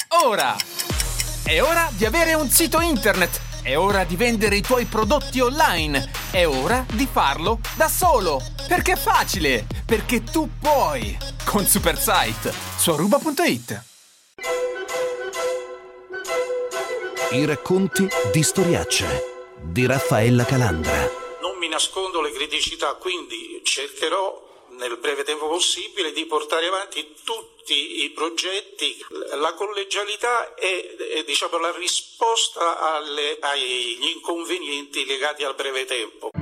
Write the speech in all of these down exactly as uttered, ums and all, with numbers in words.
ora! È ora di avere un sito internet! È ora di vendere i tuoi prodotti online! È ora di farlo da solo! Perché è facile! Perché tu puoi! Con Supersite su aruba punto it. I racconti di Storiacce di Raffaella Calandra. Non mi nascondo le criticità, quindi cercherò nel breve tempo possibile di portare avanti tutti i progetti. La collegialità è, è diciamo, la risposta alle, agli inconvenienti legati al breve tempo.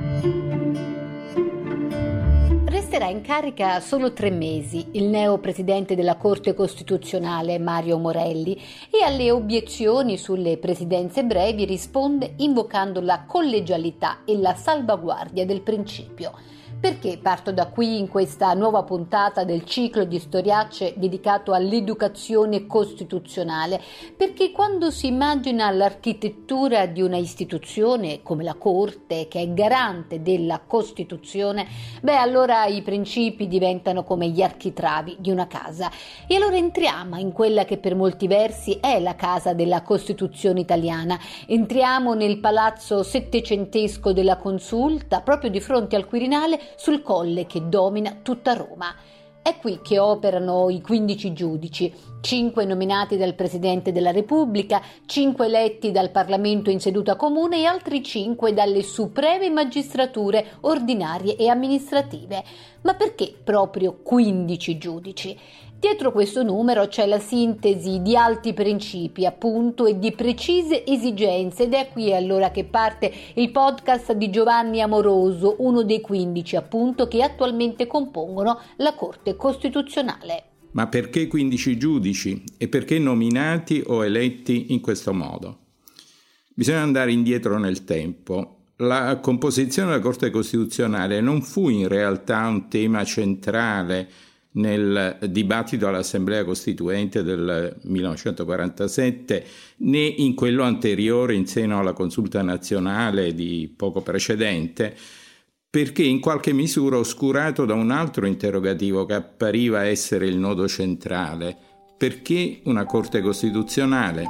Resterà in carica solo tre mesi il neo presidente della Corte Costituzionale Mario Morelli e alle obiezioni sulle presidenze brevi risponde invocando la collegialità e la salvaguardia del principio. Perché parto da qui in questa nuova puntata del ciclo di Storiacce dedicato all'educazione costituzionale? Perché quando si immagina l'architettura di una istituzione come la Corte, che è garante della Costituzione, beh allora i principi diventano come gli architravi di una casa. E allora entriamo in quella che per molti versi è la casa della Costituzione italiana. Entriamo nel palazzo settecentesco della Consulta, proprio di fronte al Quirinale, sul colle che domina tutta Roma. È qui che operano i quindici giudici, cinque nominati dal Presidente della Repubblica, cinque eletti dal Parlamento in seduta comune e altri cinque dalle supreme magistrature ordinarie e amministrative. Ma perché proprio quindici giudici? Dietro questo numero c'è la sintesi di alti principi, appunto, e di precise esigenze, ed è qui allora che parte il podcast di Giovanni Amoroso, uno dei quindici, appunto, che attualmente compongono la Corte Costituzionale. Ma perché quindici giudici e perché nominati o eletti in questo modo? Bisogna andare indietro nel tempo. La composizione della Corte Costituzionale non fu in realtà un tema centrale nel dibattito all'Assemblea Costituente del millenovecentoquarantasette, né in quello anteriore in seno alla Consulta Nazionale di poco precedente, perché in qualche misura oscurato da un altro interrogativo che appariva essere il nodo centrale: perché una Corte Costituzionale?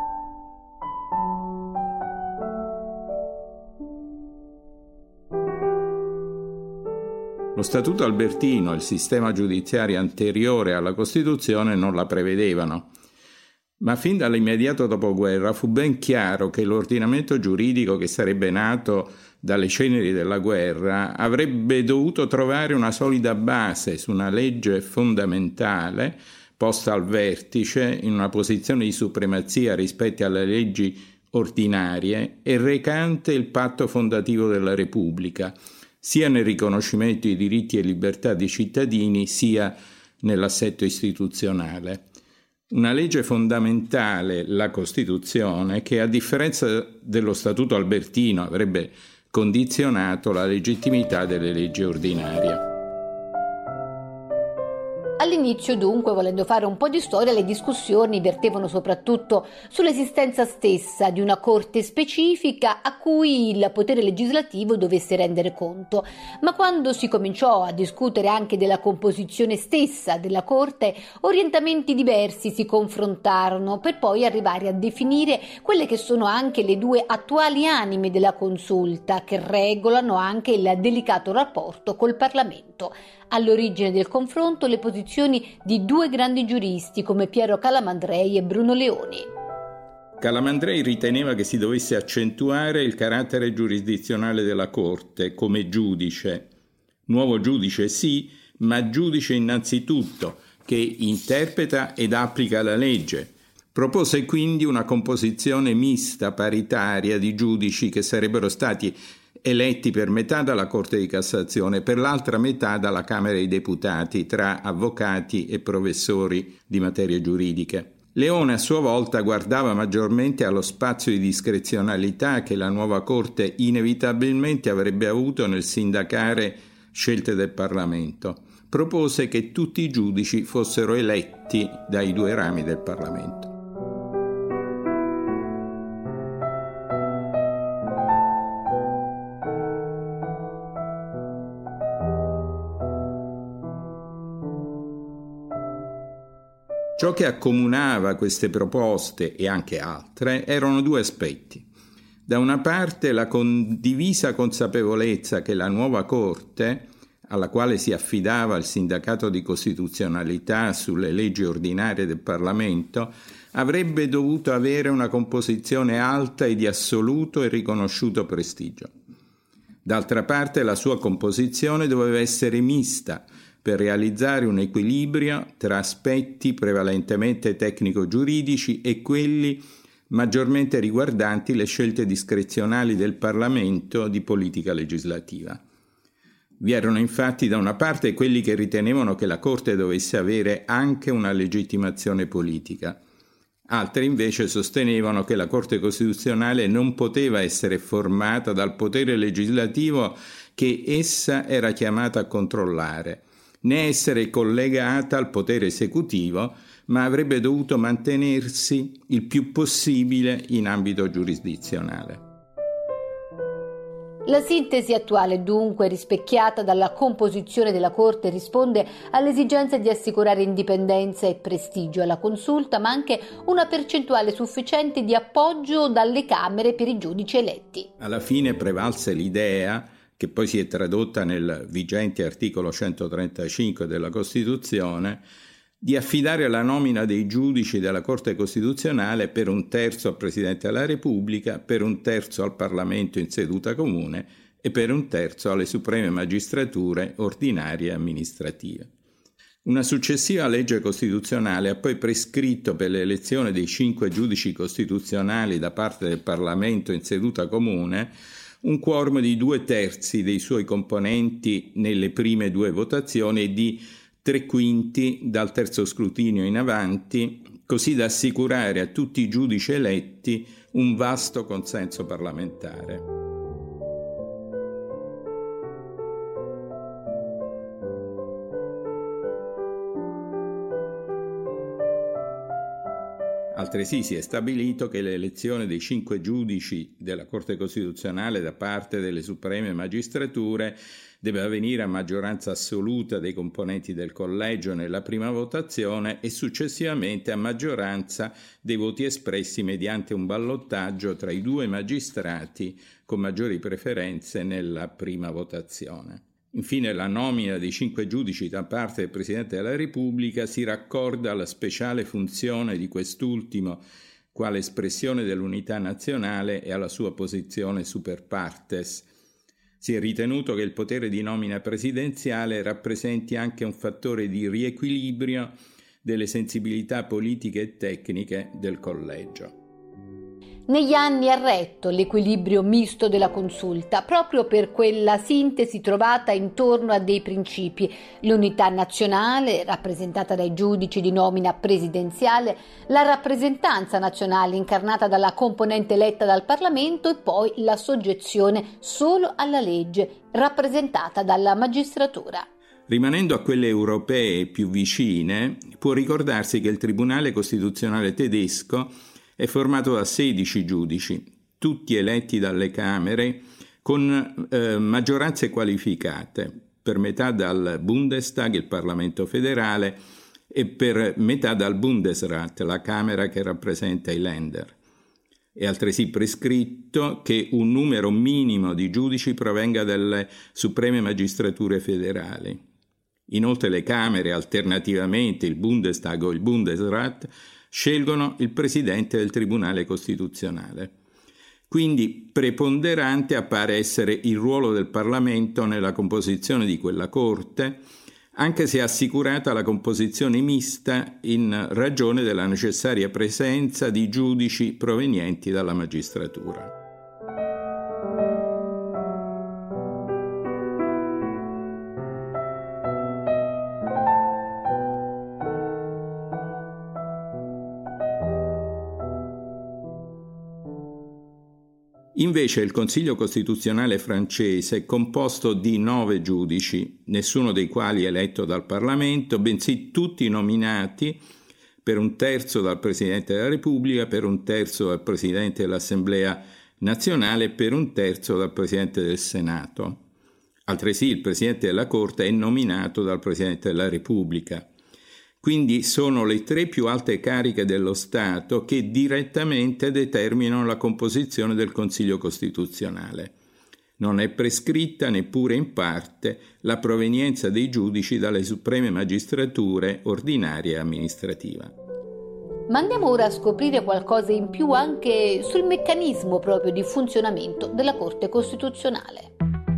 Lo Statuto Albertino e il sistema giudiziario anteriore alla Costituzione non la prevedevano, ma fin dall'immediato dopoguerra fu ben chiaro che l'ordinamento giuridico che sarebbe nato dalle ceneri della guerra avrebbe dovuto trovare una solida base su una legge fondamentale posta al vertice in una posizione di supremazia rispetto alle leggi ordinarie e recante il patto fondativo della Repubblica, sia nel riconoscimento di diritti e libertà dei cittadini, sia nell'assetto istituzionale. Una legge fondamentale, la Costituzione, che a differenza dello Statuto Albertino avrebbe condizionato la legittimità delle leggi ordinarie. All'inizio, dunque, volendo fare un po' di storia, le discussioni vertevano soprattutto sull'esistenza stessa di una corte specifica a cui il potere legislativo dovesse rendere conto. Ma quando si cominciò a discutere anche della composizione stessa della corte, orientamenti diversi si confrontarono per poi arrivare a definire quelle che sono anche le due attuali anime della consulta, che regolano anche il delicato rapporto col Parlamento. All'origine del confronto le posizioni di due grandi giuristi come Piero Calamandrei e Bruno Leoni. Calamandrei riteneva che si dovesse accentuare il carattere giurisdizionale della Corte come giudice. Nuovo giudice sì, ma giudice innanzitutto, che interpreta ed applica la legge. Propose quindi una composizione mista, paritaria, di giudici che sarebbero stati eletti per metà dalla Corte di Cassazione e per l'altra metà dalla Camera dei Deputati, tra avvocati e professori di materie giuridiche. Leone a sua volta guardava maggiormente allo spazio di discrezionalità che la nuova Corte inevitabilmente avrebbe avuto nel sindacare scelte del Parlamento. Propose che tutti i giudici fossero eletti dai due rami del Parlamento. Ciò che accomunava queste proposte e anche altre erano due aspetti. Da una parte la condivisa consapevolezza che la nuova Corte, alla quale si affidava il sindacato di costituzionalità sulle leggi ordinarie del Parlamento, avrebbe dovuto avere una composizione alta e di assoluto e riconosciuto prestigio. D'altra parte la sua composizione doveva essere mista per realizzare un equilibrio tra aspetti prevalentemente tecnico-giuridici e quelli maggiormente riguardanti le scelte discrezionali del Parlamento di politica legislativa. Vi erano infatti da una parte quelli che ritenevano che la Corte dovesse avere anche una legittimazione politica. Altri invece sostenevano che la Corte Costituzionale non poteva essere formata dal potere legislativo che essa era chiamata a controllare, né essere collegata al potere esecutivo, ma avrebbe dovuto mantenersi il più possibile in ambito giurisdizionale. La sintesi attuale, dunque, rispecchiata dalla composizione della Corte, risponde all'esigenza di assicurare indipendenza e prestigio alla Consulta, ma anche una percentuale sufficiente di appoggio dalle Camere per i giudici eletti. Alla fine prevalse l'idea, che poi si è tradotta nel vigente articolo centotrentacinque della Costituzione, di affidare la nomina dei giudici della Corte Costituzionale per un terzo al Presidente della Repubblica, per un terzo al Parlamento in seduta comune e per un terzo alle supreme magistrature ordinarie e amministrative. Una successiva legge costituzionale ha poi prescritto per l'elezione dei cinque giudici costituzionali da parte del Parlamento in seduta comune un quorum di due terzi dei suoi componenti nelle prime due votazioni e di tre quinti dal terzo scrutinio in avanti, così da assicurare a tutti i giudici eletti un vasto consenso parlamentare. Altresì si è stabilito che l'elezione dei cinque giudici della Corte Costituzionale da parte delle supreme magistrature deve avvenire a maggioranza assoluta dei componenti del collegio nella prima votazione e successivamente a maggioranza dei voti espressi mediante un ballottaggio tra i due magistrati con maggiori preferenze nella prima votazione. Infine, la nomina dei cinque giudici da parte del Presidente della Repubblica si raccorda alla speciale funzione di quest'ultimo quale espressione dell'unità nazionale e alla sua posizione super partes. Si è ritenuto che il potere di nomina presidenziale rappresenti anche un fattore di riequilibrio delle sensibilità politiche e tecniche del collegio. Negli anni ha retto l'equilibrio misto della Consulta, proprio per quella sintesi trovata intorno a dei principi: l'unità nazionale, rappresentata dai giudici di nomina presidenziale, la rappresentanza nazionale incarnata dalla componente eletta dal Parlamento e poi la soggezione solo alla legge, rappresentata dalla magistratura. Rimanendo a quelle europee più vicine, può ricordarsi che il Tribunale Costituzionale tedesco è formato da sedici giudici, tutti eletti dalle Camere con eh, maggioranze qualificate, per metà dal Bundestag, il Parlamento federale, e per metà dal Bundesrat, la Camera che rappresenta i Länder. È altresì prescritto che un numero minimo di giudici provenga dalle supreme magistrature federali. Inoltre le Camere, alternativamente il Bundestag o il Bundesrat, scelgono il Presidente del Tribunale Costituzionale. Quindi preponderante appare essere il ruolo del Parlamento nella composizione di quella Corte, anche se assicurata la composizione mista in ragione della necessaria presenza di giudici provenienti dalla magistratura. Invece il Consiglio Costituzionale francese è composto di nove giudici, nessuno dei quali eletto dal Parlamento, bensì tutti nominati per un terzo dal Presidente della Repubblica, per un terzo dal Presidente dell'Assemblea nazionale e per un terzo dal Presidente del Senato. Altresì il Presidente della Corte è nominato dal Presidente della Repubblica. Quindi sono le tre più alte cariche dello Stato che direttamente determinano la composizione del Consiglio Costituzionale. Non è prescritta neppure in parte la provenienza dei giudici dalle supreme magistrature ordinaria e amministrativa. Ma andiamo ora a scoprire qualcosa in più anche sul meccanismo proprio di funzionamento della Corte Costituzionale.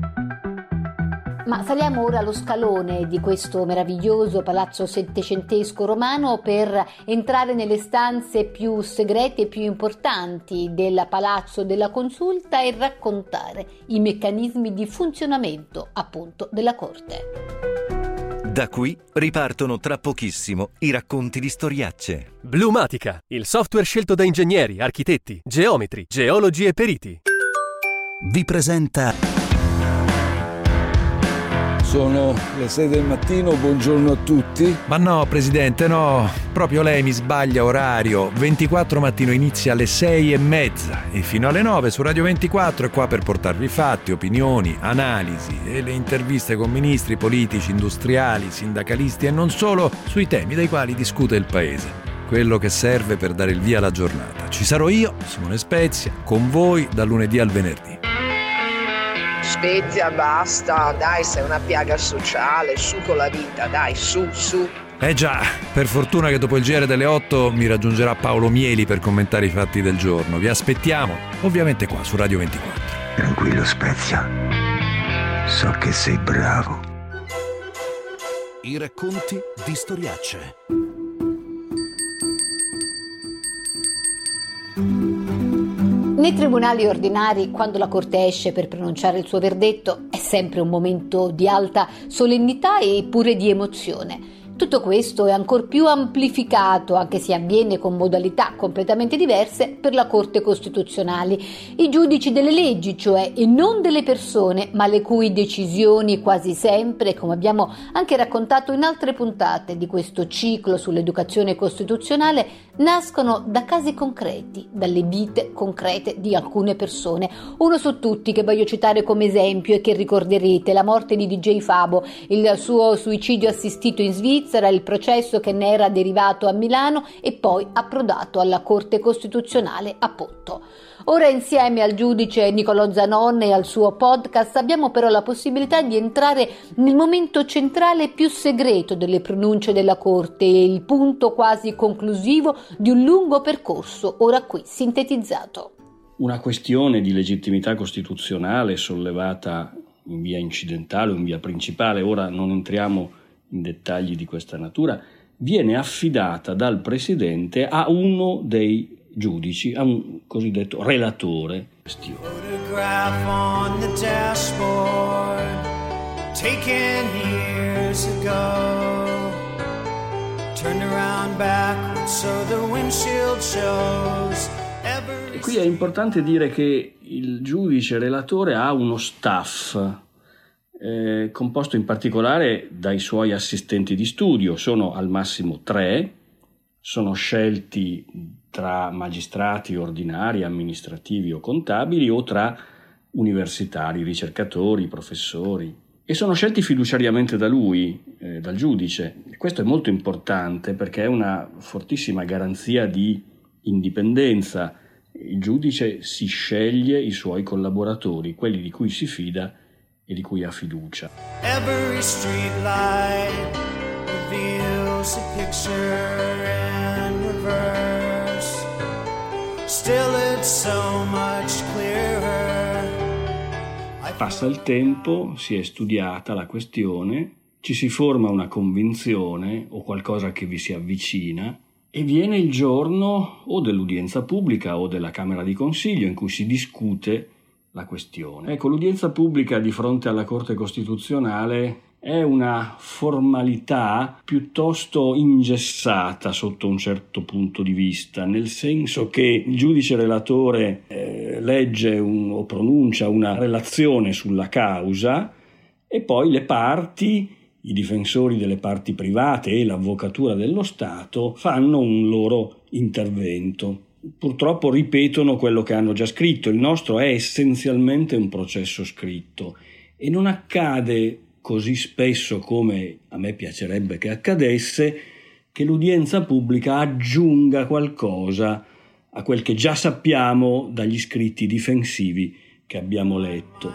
Ma saliamo ora allo scalone di questo meraviglioso palazzo settecentesco romano per entrare nelle stanze più segrete e più importanti del Palazzo della Consulta e raccontare i meccanismi di funzionamento, appunto, della Corte. Da qui ripartono tra pochissimo i racconti di storiacce. Blumatica, il software scelto da ingegneri, architetti, geometri, geologi e periti. Vi presenta... Sono le sei del mattino, buongiorno a tutti. Ma no, Presidente, no, proprio lei mi sbaglia orario. ventiquattro mattino inizia alle sei e mezza e fino alle nove su Radio ventiquattro è qua per portarvi fatti, opinioni, analisi e le interviste con ministri, politici, industriali, sindacalisti e non solo sui temi dai quali discute il Paese. Quello che serve per dare il via alla giornata. Ci sarò io, Simone Spezia, con voi dal lunedì al venerdì. Spezia, basta, dai, sei una piaga sociale, su con la vita, dai, su, su. Eh già, per fortuna che dopo il G R delle otto mi raggiungerà Paolo Mieli per commentare i fatti del giorno. Vi aspettiamo, ovviamente qua su Radio ventiquattro. Tranquillo Spezia, so che sei bravo. I racconti di storiacce. Nei tribunali ordinari, quando la Corte esce per pronunciare il suo verdetto, è sempre un momento di alta solennità e pure di emozione. Tutto questo è ancor più amplificato, anche se avviene con modalità completamente diverse, per la Corte Costituzionale. I giudici delle leggi, cioè, e non delle persone, ma le cui decisioni quasi sempre, come abbiamo anche raccontato in altre puntate di questo ciclo sull'educazione costituzionale, nascono da casi concreti, dalle vite concrete di alcune persone. Uno su tutti che voglio citare come esempio e che ricorderete, la morte di D J Fabo, il suo suicidio assistito in Svizzera, il processo che ne era derivato a Milano e poi approdato alla Corte Costituzionale a Ponto. Ora, insieme al giudice Nicolò Zanon e al suo podcast, abbiamo però la possibilità di entrare nel momento centrale più segreto delle pronunce della Corte, il punto quasi conclusivo di un lungo percorso, ora qui sintetizzato. Una questione di legittimità costituzionale sollevata in via incidentale o in via principale, ora non entriamo in dettagli di questa natura, viene affidata dal Presidente a uno dei giudici, a un cosiddetto relatore. E qui è importante dire che il giudice relatore ha uno staff Eh, composto in particolare dai suoi assistenti di studio. Sono al massimo tre, sono scelti tra magistrati ordinari, amministrativi o contabili o tra universitari, ricercatori, professori, e sono scelti fiduciariamente da lui, eh, dal giudice. Questo è molto importante perché è una fortissima garanzia di indipendenza. Il giudice si sceglie i suoi collaboratori, quelli di cui si fida e di cui ha fiducia. Every street light reveals a picture in reverse. Still it's so much clearer. Passa il tempo, si è studiata la questione, ci si forma una convinzione o qualcosa che vi si avvicina e viene il giorno o dell'udienza pubblica o della Camera di Consiglio in cui si discute la questione. Ecco, l'udienza pubblica di fronte alla Corte Costituzionale è una formalità piuttosto ingessata sotto un certo punto di vista, nel senso che il giudice relatore eh, legge un, o pronuncia una relazione sulla causa e poi le parti, i difensori delle parti private e l'avvocatura dello Stato fanno un loro intervento. Purtroppo ripetono quello che hanno già scritto. Il nostro è essenzialmente un processo scritto e non accade così spesso come a me piacerebbe che accadesse che l'udienza pubblica aggiunga qualcosa a quel che già sappiamo dagli scritti difensivi che abbiamo letto.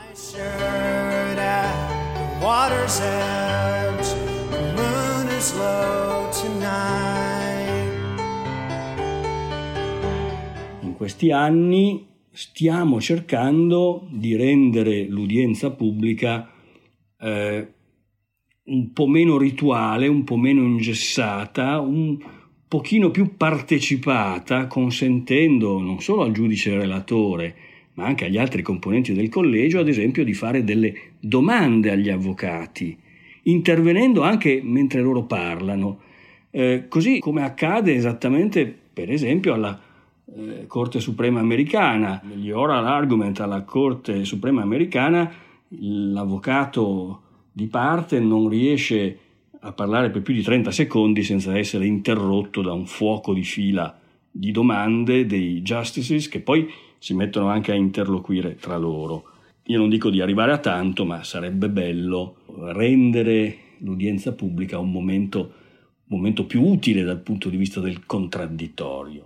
In questi anni stiamo cercando di rendere l'udienza pubblica eh, un po' meno rituale, un po' meno ingessata, un pochino più partecipata, consentendo non solo al giudice relatore, ma anche agli altri componenti del collegio, ad esempio, di fare delle domande agli avvocati, intervenendo anche mentre loro parlano, eh, così come accade esattamente, per esempio, alla eh, Corte Suprema Americana. Negli oral argument alla Corte Suprema Americana, l'avvocato di parte non riesce a parlare per più di trenta secondi senza essere interrotto da un fuoco di fila di domande dei justices, che poi si mettono anche a interloquire tra loro. Io non dico di arrivare a tanto, ma sarebbe bello rendere l'udienza pubblica un momento, un momento più utile dal punto di vista del contraddittorio.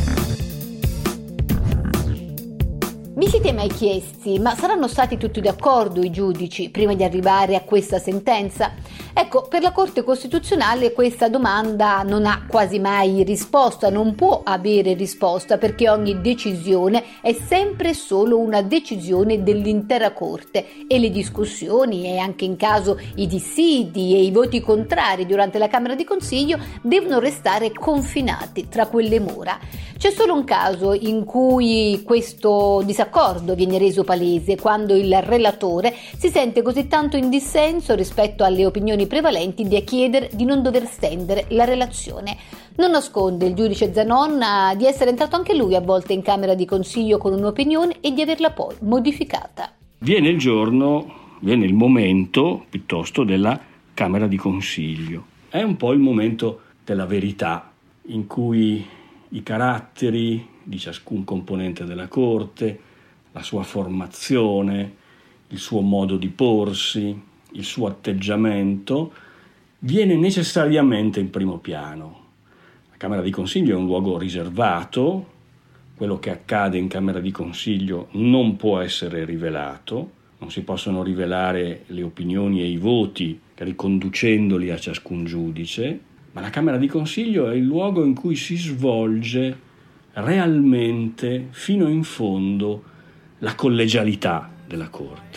Vi siete mai chiesti, ma saranno stati tutti d'accordo i giudici prima di arrivare a questa sentenza? Ecco, per la Corte Costituzionale questa domanda non ha quasi mai risposta, non può avere risposta, perché ogni decisione è sempre solo una decisione dell'intera Corte e le discussioni, e anche in caso i dissidi e i voti contrari durante la Camera di Consiglio, devono restare confinati tra quelle mura. C'è solo un caso in cui questo disaccordo viene reso palese, quando il relatore si sente così tanto in dissenso rispetto alle opinioni prevalenti da chiedere di non dover stendere la relazione. Non nasconde il giudice Zanon di essere entrato anche lui a volte in Camera di Consiglio con un'opinione e di averla poi modificata. Viene il giorno, viene il momento piuttosto della Camera di Consiglio. È un po' il momento della verità, in cui i caratteri di ciascun componente della Corte, la sua formazione, il suo modo di porsi, il suo atteggiamento, viene necessariamente in primo piano. La Camera di Consiglio è un luogo riservato, quello che accade in Camera di Consiglio non può essere rivelato, non si possono rivelare le opinioni e i voti riconducendoli a ciascun giudice, ma la Camera di Consiglio è il luogo in cui si svolge realmente, fino in fondo, la collegialità della Corte.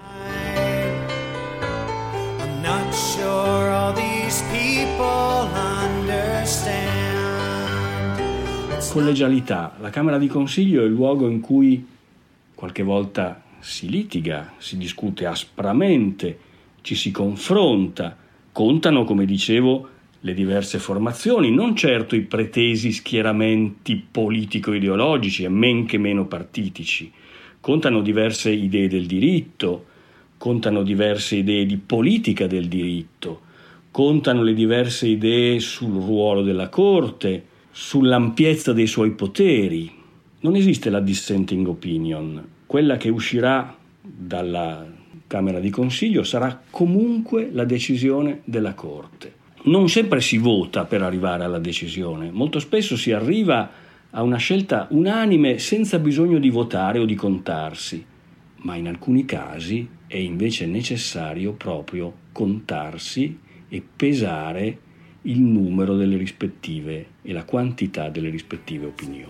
I'm not sure all these people understand. Collegialità. La Camera di Consiglio è il luogo in cui qualche volta si litiga, si discute aspramente, ci si confronta, contano, come dicevo, le diverse formazioni, non certo i pretesi schieramenti politico-ideologici e men che meno partitici. Contano diverse idee del diritto, contano diverse idee di politica del diritto, contano le diverse idee sul ruolo della Corte, sull'ampiezza dei suoi poteri. Non esiste la dissenting opinion. Quella che uscirà dalla Camera di Consiglio sarà comunque la decisione della Corte. Non sempre si vota per arrivare alla decisione, molto spesso si arriva a una scelta unanime senza bisogno di votare o di contarsi, ma in alcuni casi è invece necessario proprio contarsi e pesare il numero delle rispettive e la quantità delle rispettive opinioni.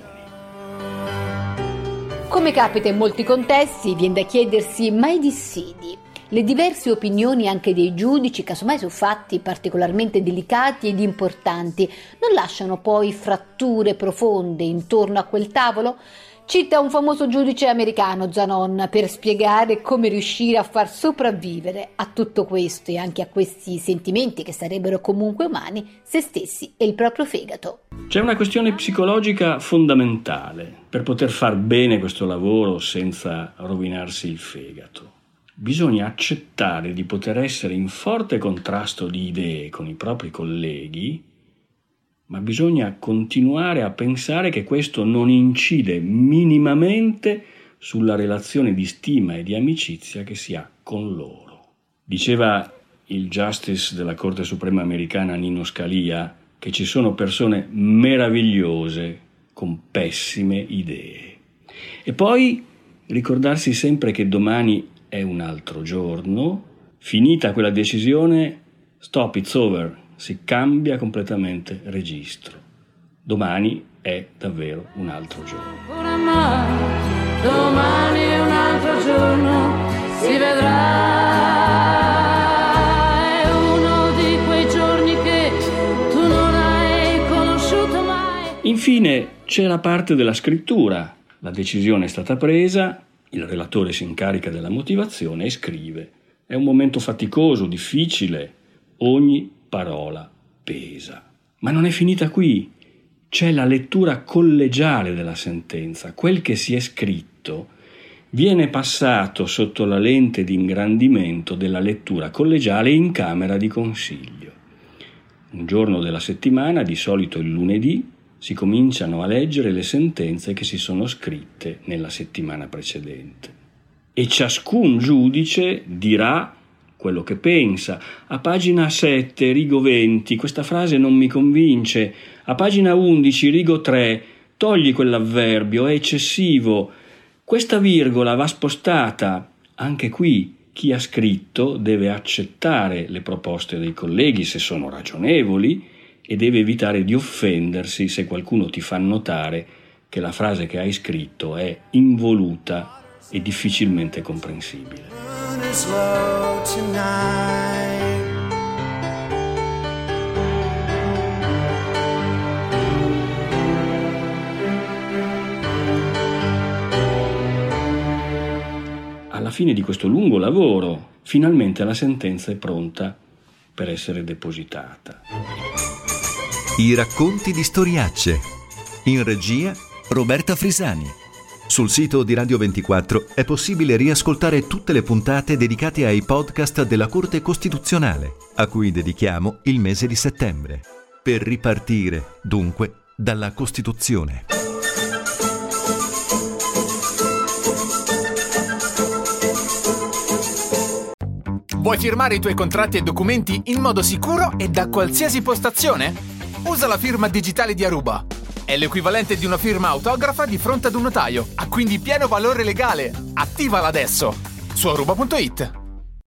Come capita in molti contesti, viene da chiedersi: ma i dissidi? Le diverse opinioni anche dei giudici, casomai su fatti particolarmente delicati ed importanti, non lasciano poi fratture profonde intorno a quel tavolo? Cita un famoso giudice americano, Zanon, per spiegare come riuscire a far sopravvivere a tutto questo e anche a questi sentimenti che sarebbero comunque umani, se stessi e il proprio fegato. C'è una questione psicologica fondamentale per poter far bene questo lavoro senza rovinarsi il fegato. Bisogna accettare di poter essere in forte contrasto di idee con i propri colleghi, ma bisogna continuare a pensare che questo non incide minimamente sulla relazione di stima e di amicizia che si ha con loro. Diceva il Justice della Corte Suprema Americana Nino Scalia, che ci sono persone meravigliose con pessime idee. E poi ricordarsi sempre che domani è un altro giorno, finita quella decisione, stop, it's over, si cambia completamente registro. Domani è davvero un altro giorno. Domani è un altro giorno, si vedrà, è uno di quei giorni che tu non hai conosciuto mai. Infine c'è la parte della scrittura. La decisione è stata presa, il relatore si incarica della motivazione e scrive. È un momento faticoso, difficile, ogni parola pesa. Ma non è finita qui. C'è la lettura collegiale della sentenza. Quel che si è scritto viene passato sotto la lente di ingrandimento della lettura collegiale in camera di consiglio. Un giorno della settimana, di solito il lunedì, si cominciano a leggere le sentenze che si sono scritte nella settimana precedente. E ciascun giudice dirà quello che pensa. A pagina sette, rigo venti, questa frase non mi convince. A pagina undici, rigo tre, togli quell'avverbio, è eccessivo. Questa virgola va spostata. Anche qui chi ha scritto deve accettare le proposte dei colleghi se sono ragionevoli e deve evitare di offendersi se qualcuno ti fa notare che la frase che hai scritto è involuta e difficilmente comprensibile. Alla fine di questo lungo lavoro, finalmente la sentenza è pronta per essere depositata. I racconti di storiacce. In regia Roberta Frisani. Sul sito di Radio ventiquattro è possibile riascoltare tutte le puntate dedicate ai podcast della Corte Costituzionale, a cui dedichiamo il mese di settembre. Per ripartire, dunque, dalla Costituzione. Vuoi firmare i tuoi contratti e documenti in modo sicuro e da qualsiasi postazione? Usa la firma digitale di Aruba. È l'equivalente di una firma autografa di fronte ad un notaio. Ha quindi pieno valore legale. Attivala adesso su aruba punto it.